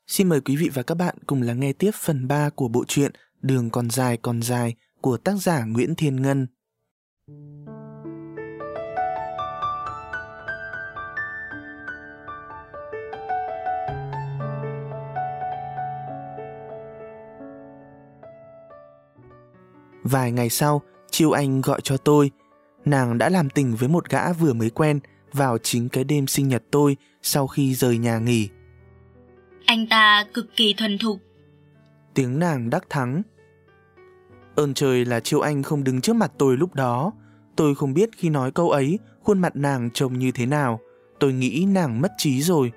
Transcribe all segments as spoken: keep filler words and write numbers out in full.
Xin mời quý vị và các bạn cùng lắng nghe tiếp phần ba của bộ truyện Đường còn dài còn dài của tác giả Nguyễn Thiên Ngân. Vài ngày sau, Chiêu Anh gọi cho tôi. Nàng đã làm tình với một gã vừa mới quen vào chính cái đêm sinh nhật tôi sau khi rời nhà nghỉ. Anh ta cực kỳ thuần thục. Tiếng nàng đắc thắng. Ơn trời là Chiêu Anh không đứng trước mặt tôi lúc đó. Tôi không biết khi nói câu ấy khuôn mặt nàng trông như thế nào. Tôi nghĩ nàng mất trí rồi.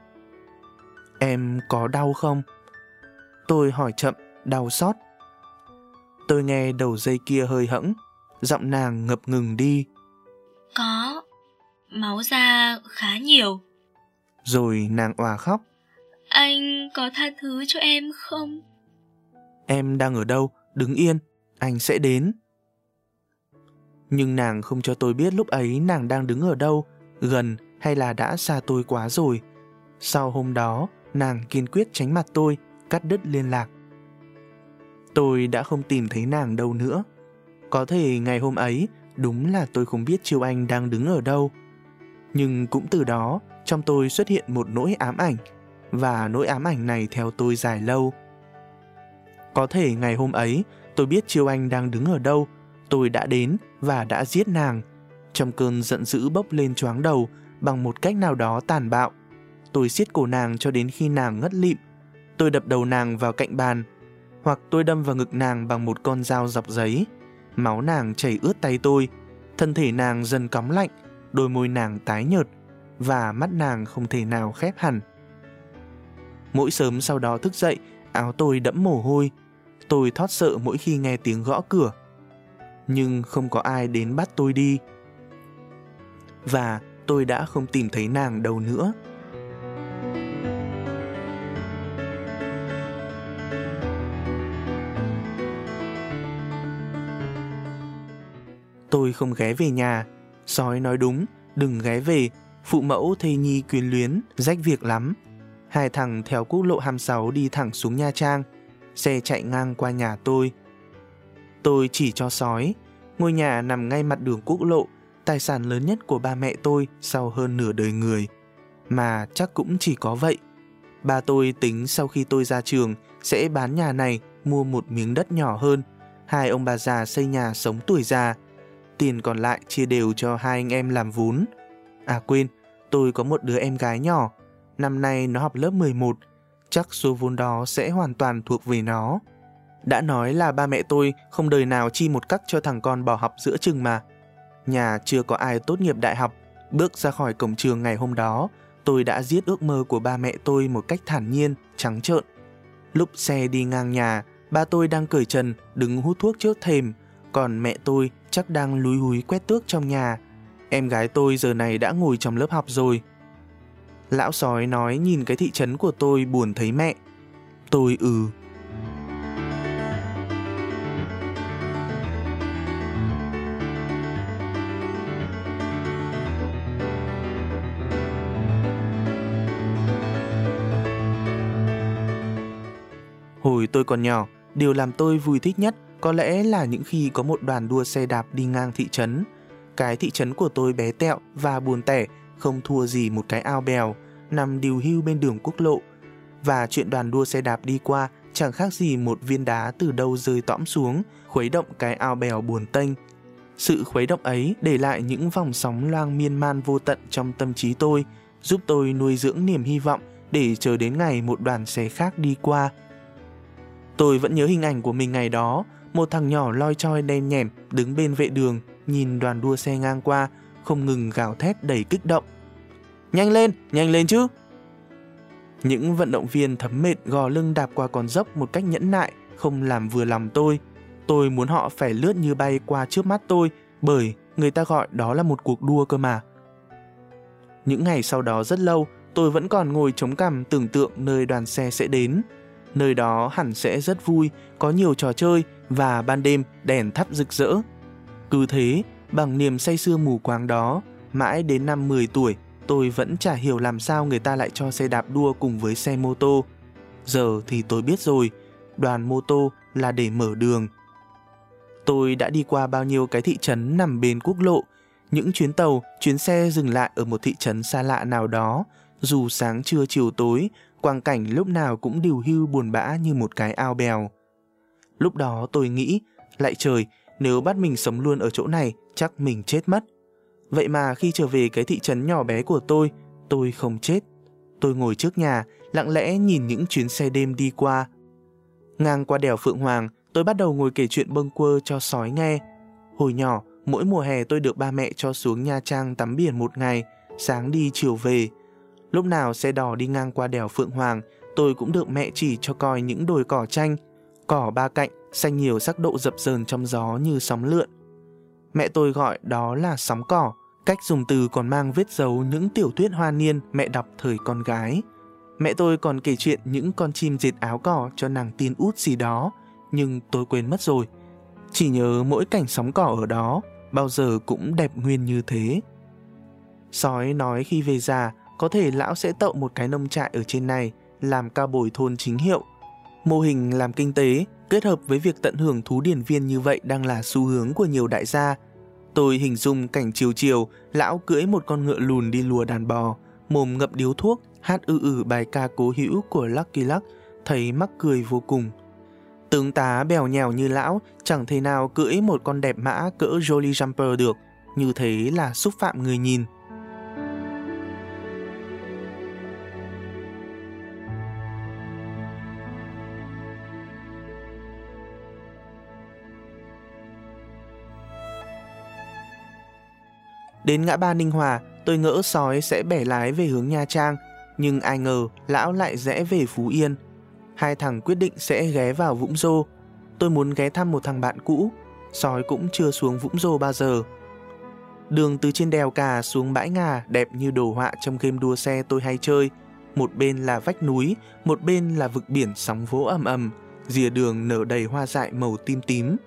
Em có đau không? Tôi hỏi chậm, đau xót. Tôi nghe đầu dây kia hơi hẫng, giọng nàng ngập ngừng đi. Có, máu ra khá nhiều. Rồi nàng òa khóc. Anh có tha thứ cho em không? Em đang ở đâu? Đứng yên, anh sẽ đến. Nhưng nàng không cho tôi biết lúc ấy nàng đang đứng ở đâu, gần hay là đã xa tôi quá rồi. Sau hôm đó, nàng kiên quyết tránh mặt tôi, cắt đứt liên lạc. Tôi đã không tìm thấy nàng đâu nữa. Có thể ngày hôm ấy, đúng là tôi không biết Chiêu Anh đang đứng ở đâu. Nhưng cũng từ đó, trong tôi xuất hiện một nỗi ám ảnh, và nỗi ám ảnh này theo tôi dài lâu. Có thể ngày hôm ấy, tôi biết Chiêu Anh đang đứng ở đâu, tôi đã đến và đã giết nàng. Trong cơn giận dữ bốc lên choáng đầu, bằng một cách nào đó tàn bạo. Tôi siết cổ nàng cho đến khi nàng ngất lịm. Tôi đập đầu nàng vào cạnh bàn, hoặc tôi đâm vào ngực nàng bằng một con dao dọc giấy. Máu nàng chảy ướt tay tôi, thân thể nàng dần cóng lạnh, đôi môi nàng tái nhợt, và mắt nàng không thể nào khép hẳn. Mỗi sớm sau đó thức dậy, áo tôi đẫm mồ hôi. Tôi thót sợ mỗi khi nghe tiếng gõ cửa. Nhưng không có ai đến bắt tôi đi. Và tôi đã không tìm thấy nàng đâu nữa. Tôi không ghé về nhà. Sói nói đúng, đừng ghé về. Phụ mẫu thê nhi quyến luyến, rách việc lắm. Hai thằng theo quốc lộ hai mươi sáu đi thẳng xuống Nha Trang. Xe chạy ngang qua nhà tôi. Tôi chỉ cho sói. Ngôi nhà nằm ngay mặt đường quốc lộ, tài sản lớn nhất của ba mẹ tôi sau hơn nửa đời người. Mà chắc cũng chỉ có vậy. Ba tôi tính sau khi tôi ra trường sẽ bán nhà này, mua một miếng đất nhỏ hơn. Hai ông bà già xây nhà sống tuổi già. Tiền còn lại chia đều cho hai anh em làm vốn. À quên, tôi có một đứa em gái nhỏ. Năm nay nó học lớp mười một. Chắc số vốn đó sẽ hoàn toàn thuộc về nó. Đã nói là ba mẹ tôi không đời nào chi một cắc cho thằng con bỏ học giữa chừng mà. Nhà chưa có ai tốt nghiệp đại học. Bước ra khỏi cổng trường ngày hôm đó, tôi đã giết ước mơ của ba mẹ tôi một cách thản nhiên, trắng trợn. Lúc xe đi ngang nhà, ba tôi đang cởi trần, đứng hút thuốc trước thềm. Còn mẹ tôi chắc đang lúi húi quét tước trong nhà. Em gái tôi giờ này đã ngồi trong lớp học rồi. Lão sói nói nhìn cái thị trấn của tôi buồn thấy mẹ. Tôi ừ. Hồi tôi còn nhỏ, điều làm tôi vui thích nhất có lẽ là những khi có một đoàn đua xe đạp đi ngang thị trấn. Cái thị trấn của tôi bé tẹo và buồn tẻ, không thua gì một cái ao bèo, nằm điều hưu bên đường quốc lộ. Và chuyện đoàn đua xe đạp đi qua chẳng khác gì một viên đá từ đâu rơi tõm xuống, khuấy động cái ao bèo buồn tênh. Sự khuấy động ấy để lại những vòng sóng loang miên man vô tận trong tâm trí tôi, giúp tôi nuôi dưỡng niềm hy vọng để chờ đến ngày một đoàn xe khác đi qua. Tôi vẫn nhớ hình ảnh của mình ngày đó, một thằng nhỏ loi choi đen nhẻm đứng bên vệ đường, nhìn đoàn đua xe ngang qua, không ngừng gào thét đầy kích động. Nhanh lên, nhanh lên chứ! Những vận động viên thấm mệt gò lưng đạp qua con dốc một cách nhẫn nại, không làm vừa lòng tôi. Tôi muốn họ phải lướt như bay qua trước mắt tôi, bởi người ta gọi đó là một cuộc đua cơ mà. Những ngày sau đó rất lâu, tôi vẫn còn ngồi chống cằm tưởng tượng nơi đoàn xe sẽ đến. Nơi đó hẳn sẽ rất vui, có nhiều trò chơi và ban đêm đèn thắp rực rỡ. Cứ thế, bằng niềm say sưa mù quáng đó, mãi đến năm mười tuổi, tôi vẫn chả hiểu làm sao người ta lại cho xe đạp đua cùng với xe mô tô. Giờ thì tôi biết rồi, đoàn mô tô là để mở đường. Tôi đã đi qua bao nhiêu cái thị trấn nằm bên quốc lộ, những chuyến tàu, chuyến xe dừng lại ở một thị trấn xa lạ nào đó, dù sáng trưa chiều tối, quang cảnh lúc nào cũng điều hưu buồn bã như một cái ao bèo. Lúc đó tôi nghĩ, lạy trời, nếu bắt mình sống luôn ở chỗ này, chắc mình chết mất. Vậy mà khi trở về cái thị trấn nhỏ bé của tôi, tôi không chết. Tôi ngồi trước nhà, lặng lẽ nhìn những chuyến xe đêm đi qua. Ngang qua đèo Phượng Hoàng, tôi bắt đầu ngồi kể chuyện bâng quơ cho sói nghe. Hồi nhỏ, mỗi mùa hè tôi được ba mẹ cho xuống Nha Trang tắm biển một ngày, sáng đi chiều về. Lúc nào xe đò đi ngang qua đèo Phượng Hoàng, tôi cũng được mẹ chỉ cho coi những đồi cỏ tranh, cỏ ba cạnh, xanh nhiều sắc độ dập dờn trong gió như sóng lượn. Mẹ tôi gọi đó là sóng cỏ, cách dùng từ còn mang vết dấu những tiểu thuyết hoa niên mẹ đọc thời con gái. Mẹ tôi còn kể chuyện những con chim dệt áo cỏ cho nàng tin út gì đó, nhưng tôi quên mất rồi. Chỉ nhớ mỗi cảnh sóng cỏ ở đó, bao giờ cũng đẹp nguyên như thế. Sói nói khi về già, có thể lão sẽ tậu một cái nông trại ở trên này, làm cao bồi thôn chính hiệu. Mô hình làm kinh tế, kết hợp với việc tận hưởng thú điển viên như vậy đang là xu hướng của nhiều đại gia. Tôi hình dung cảnh chiều chiều, lão cưỡi một con ngựa lùn đi lùa đàn bò, mồm ngậm điếu thuốc, hát ư ử bài ca cố hữu của Lucky Luck, thấy mắc cười vô cùng. Tướng tá bèo nhèo như lão chẳng thể nào cưỡi một con đẹp mã cỡ Jolly Jumper được, như thế là xúc phạm người nhìn. Đến ngã ba Ninh Hòa, tôi ngỡ sói sẽ bẻ lái về hướng Nha Trang, nhưng ai ngờ lão lại rẽ về Phú Yên. Hai thằng quyết định sẽ ghé vào Vũng Rô. Tôi muốn ghé thăm một thằng bạn cũ, sói cũng chưa xuống Vũng Rô bao giờ. Đường từ trên đèo Cà xuống bãi Ngà đẹp như đồ họa trong game đua xe tôi hay chơi. Một bên là vách núi, một bên là vực biển sóng vỗ ầm ầm, rìa đường nở đầy hoa dại màu tím tím.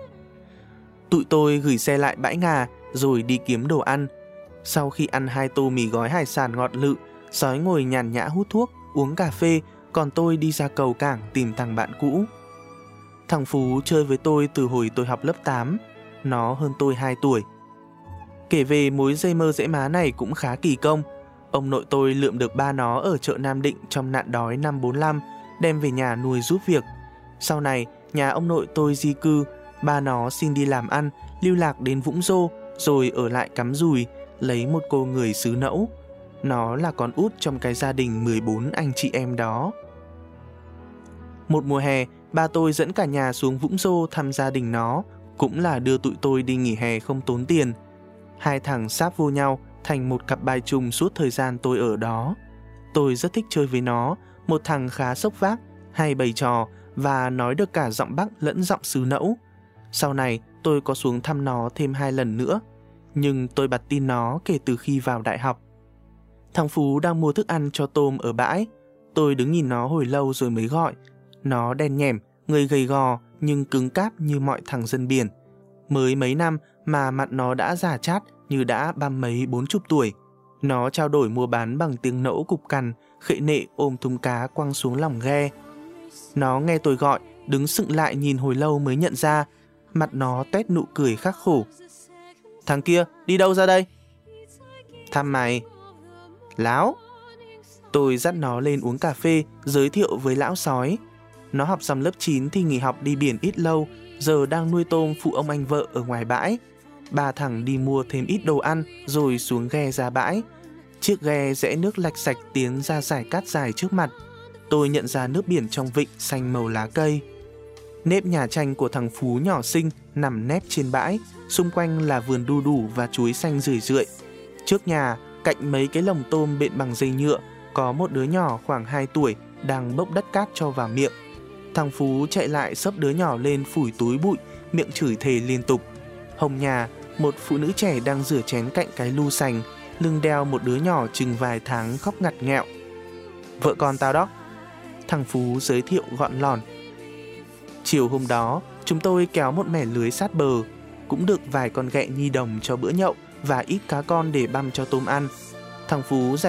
Tụi tôi gửi xe lại bãi Ngà rồi đi kiếm đồ ăn. Sau khi ăn hai tô mì gói hải sản ngọt lự, sói ngồi nhàn nhã hút thuốc, uống cà phê, còn tôi đi ra cầu cảng tìm thằng bạn cũ. Thằng Phú chơi với tôi từ hồi tôi học lớp tám, nó hơn tôi hai tuổi. Kể về mối dây mơ dễ má này cũng khá kỳ công. Ông nội tôi lượm được ba nó ở chợ Nam Định trong nạn đói năm bốn lăm, đem về nhà nuôi giúp việc. Sau này, nhà ông nội tôi di cư, ba nó xin đi làm ăn, lưu lạc đến Vũng Rô, rồi ở lại cắm dùi, lấy một cô người xứ Nẫu. Nó là con út trong cái gia đình mười bốn anh chị em đó. Một mùa hè, ba tôi dẫn cả nhà xuống Vũng Rô thăm gia đình nó, cũng là đưa tụi tôi đi nghỉ hè không tốn tiền. Hai thằng sáp vô nhau thành một cặp bài trùng suốt thời gian tôi ở đó. Tôi rất thích chơi với nó, một thằng khá sốc vác, hay bày trò và nói được cả giọng Bắc lẫn giọng xứ Nẫu. Sau này tôi có xuống thăm nó thêm hai lần nữa, nhưng tôi bặt tin nó kể từ khi vào đại học. Thằng Phú đang mua thức ăn cho tôm ở bãi. Tôi đứng nhìn nó hồi lâu rồi mới gọi. Nó đen nhẻm, người gầy gò nhưng cứng cáp như mọi thằng dân biển. Mới mấy năm mà mặt nó đã già chát như đã ba mấy bốn chục tuổi. Nó trao đổi mua bán bằng tiếng Nẫu cục cằn, khệ nệ ôm thùng cá quăng xuống lòng ghe. Nó nghe tôi gọi, đứng sững lại nhìn hồi lâu mới nhận ra. Mặt nó tuét nụ cười khắc khổ. Thằng kia, đi đâu ra đây? Thăm mày. Láo. Tôi dắt nó lên uống cà phê, giới thiệu với lão sói. Nó học xong lớp chín thì nghỉ học đi biển ít lâu, giờ đang nuôi tôm phụ ông anh vợ ở ngoài bãi. Ba thằng đi mua thêm ít đồ ăn rồi xuống ghe ra bãi. Chiếc ghe rẽ nước lạch sạch tiến ra dải cát dài trước mặt. Tôi nhận ra nước biển trong vịnh xanh màu lá cây. Nếp nhà tranh của thằng Phú nhỏ xinh nằm nép trên bãi, xung quanh là vườn đu đủ và chuối xanh rười rượi. Trước nhà, cạnh mấy cái lồng tôm bện bằng dây nhựa, có một đứa nhỏ khoảng hai tuổi đang bốc đất cát cho vào miệng. Thằng Phú chạy lại xốc đứa nhỏ lên phủi túi bụi, miệng chửi thề liên tục. Hông nhà, một phụ nữ trẻ đang rửa chén cạnh cái lu sành, lưng đeo một đứa nhỏ chừng vài tháng khóc ngặt nghẹo. Vợ con tao đó. Thằng Phú giới thiệu gọn lòn. Chiều hôm đó, chúng tôi kéo một mẻ lưới sát bờ, cũng được vài con ghẹ nhi đồng cho bữa nhậu và ít cá con để băm cho tôm ăn. Thằng Phú giải thích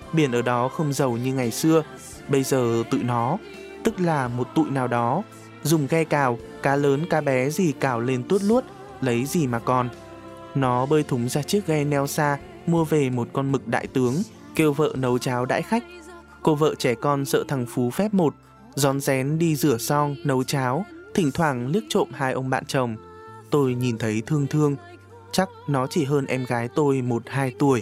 Biển ở đó không giàu như ngày xưa. Bây giờ tự nó, tức là một tụi nào đó, dùng ghe cào, cá lớn cá bé gì cào lên tuốt luốt, lấy gì mà còn. Nó bơi thúng ra chiếc ghe neo xa, mua về một con mực đại tướng, kêu vợ nấu cháo đãi khách. Cô vợ trẻ con sợ thằng Phú phép một, rón rén đi rửa xong, nấu cháo, thỉnh thoảng liếc trộm hai ông bạn chồng. Tôi nhìn thấy thương thương, chắc nó chỉ hơn em gái tôi một hai tuổi.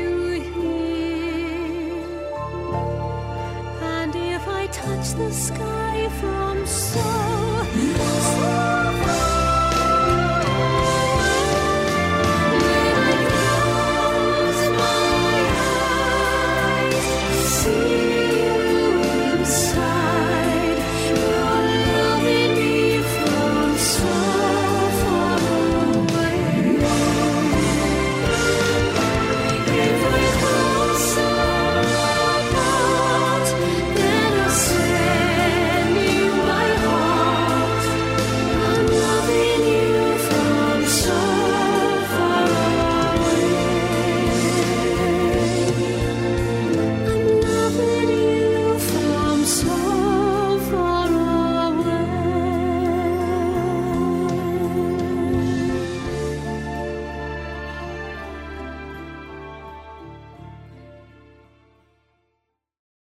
touch the sky.